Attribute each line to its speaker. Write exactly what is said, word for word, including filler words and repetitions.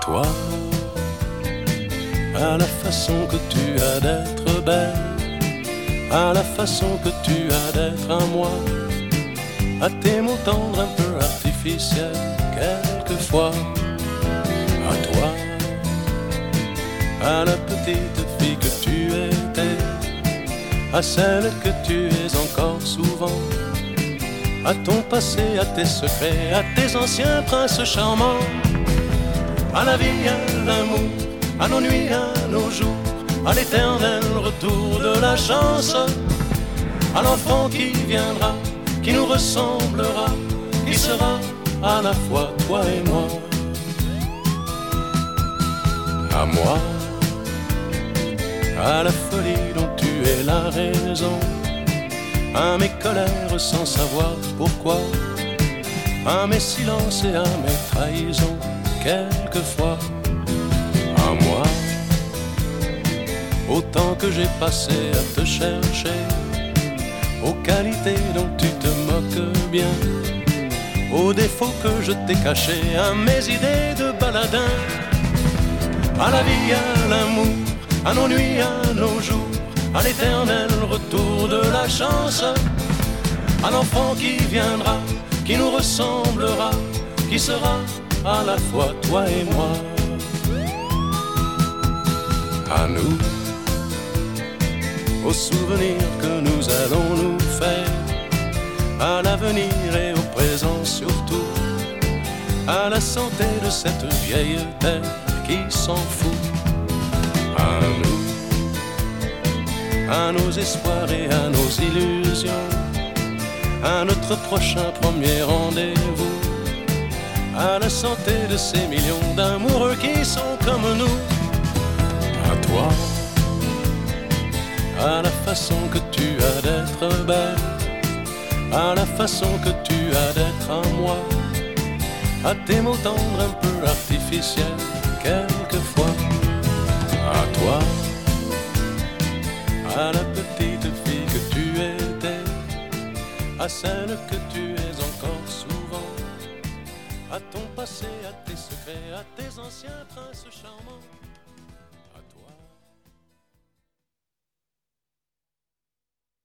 Speaker 1: toi, à la façon que tu as d'être belle, à la façon que tu as d'être à moi, à tes mots tendres un peu artificiels quelquefois, à toi, à la petite fille que tu étais, à celle que tu es encore souvent, à ton passé, à tes secrets, à tes anciens princes charmants, à la vie, à l'amour, à nos nuits, à nos jours, à l'éternel retour de la chance, à l'enfant qui viendra, qui nous ressemblera, qui sera à la fois toi et moi. À moi, à la folie dont tu es la raison, à mes colères sans savoir pourquoi, à mes silences et à mes trahisons quelquefois. À moi, au temps que j'ai passé à te chercher, aux qualités dont tu te moques bien, aux défauts que je t'ai cachés, à mes idées de baladin, à la vie, à l'amour, à nos nuits, à nos jours, à l'éternel retour de la chance, à l'enfant qui viendra, qui nous ressemblera, qui sera à la fois toi et moi. À nous, aux souvenirs que nous allons nous faire, à l'avenir et au présent surtout, à la santé de cette vieille terre qui s'en fout. À nous, à nos espoirs et à nos illusions, à notre prochain premier rendez-vous, à la santé de ces millions d'amoureux qui sont comme nous. À toi, à la façon que tu as d'être belle, à la façon que tu as d'être à moi, à tes mots tendres un peu artificiels quelquefois. À toi, à la petite fille que tu étais, à celle que tu es encore souvent, à ton passé, à tes secrets, à tes anciens princes charmants.